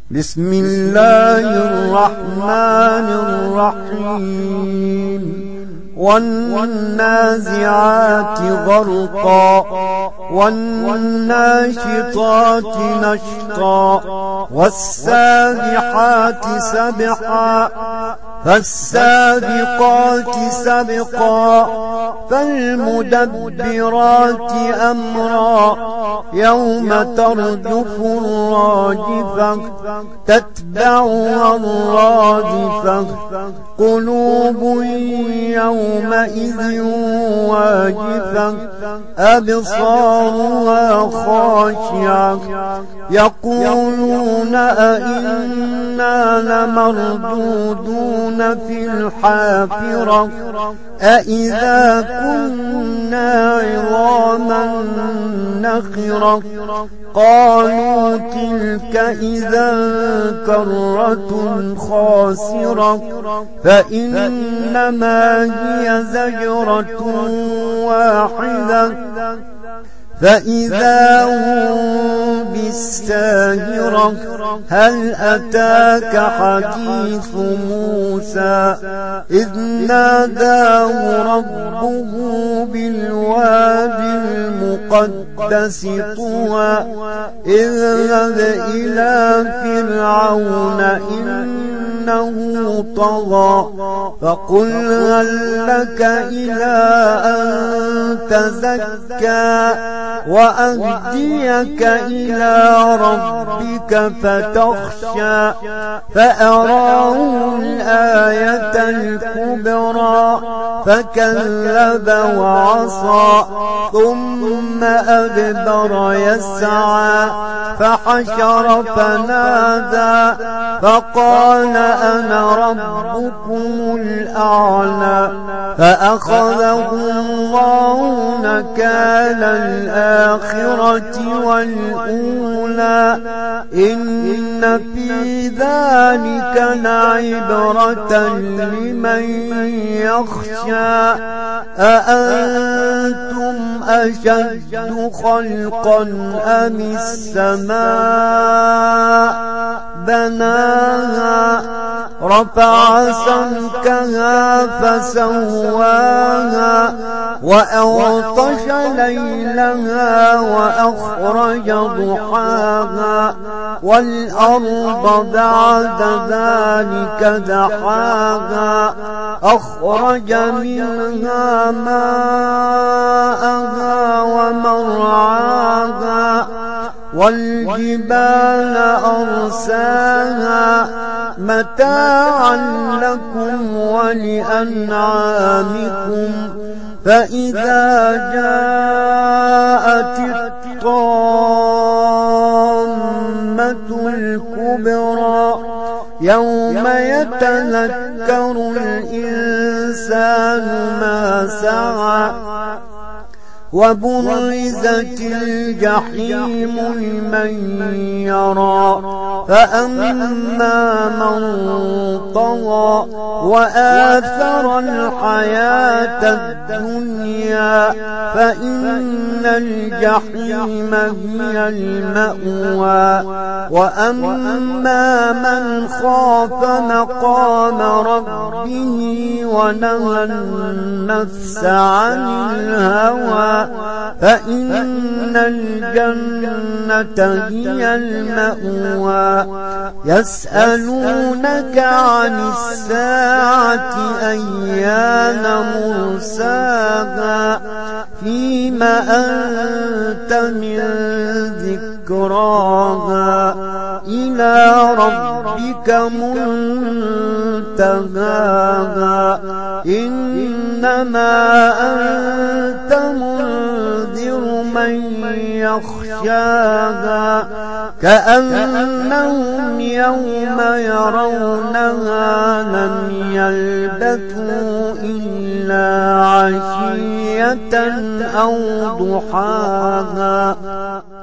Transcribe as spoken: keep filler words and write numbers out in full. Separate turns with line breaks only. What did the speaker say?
بسم الله الرحمن الرحيم والنازعات غرقا والناشطات نشطا والسابحات سبحا فالسابقات سبقا فالمدبرات أمرا يوم ترجف الراجفة تتبعها الرادفة قلوب يومئذ واجفة أبصارها خاشعة يقولون أئنا لمردودون في الحافرة أئذا كنا عظاما نخرة قالوا تلك إذا كرة خاسرة فإنما هي زجرة واحدة فإذا هم بالساهرة هل أتاك حديث موسى إذ ناداه ربه بالواد المقدس طوى اذهب إلى فرعون إنه طغى فقل هل لك إلى أن تزكى وأهديك إلى ربك فتخشى فأراه الآية الكبرى فكذب وعصى ثم أدبر يسعى فحشر فنادى فقال أنا ربكم الأعلى فأخذه الله نكال الآخرة والأولى إن في ذلك لعبرة لمن يخشى أأنتم أشد خلقا أم السماء بناها رفع سمكها فسواها وأغطش ليلها وأخرج ضحاها والأرض بعد ذلك دحاها أخرج منها ماءها ومرعاها والجبال أرساها متاعا لكم ولأنعامكم فإذا جاءت الطامة الكبرى يوم يتذكر الإنسان ما سعى وبرزت الجحيم لمن يرى فأما من طغى وآثر الحياة الدنيا فإن الجحيم هي المأوى وأما من خاف مقام ربه ونهى النفس عن الهوى فإن الجنة هي المأوى يسألونك عن الساعة أيان مرساها فيما أنت من ذكراها إلى ربك منتهاها إنما أنت منذر من يخشاها كأنهم يوم يرونها لم يلبثوا إلا عشية أو ضحاها.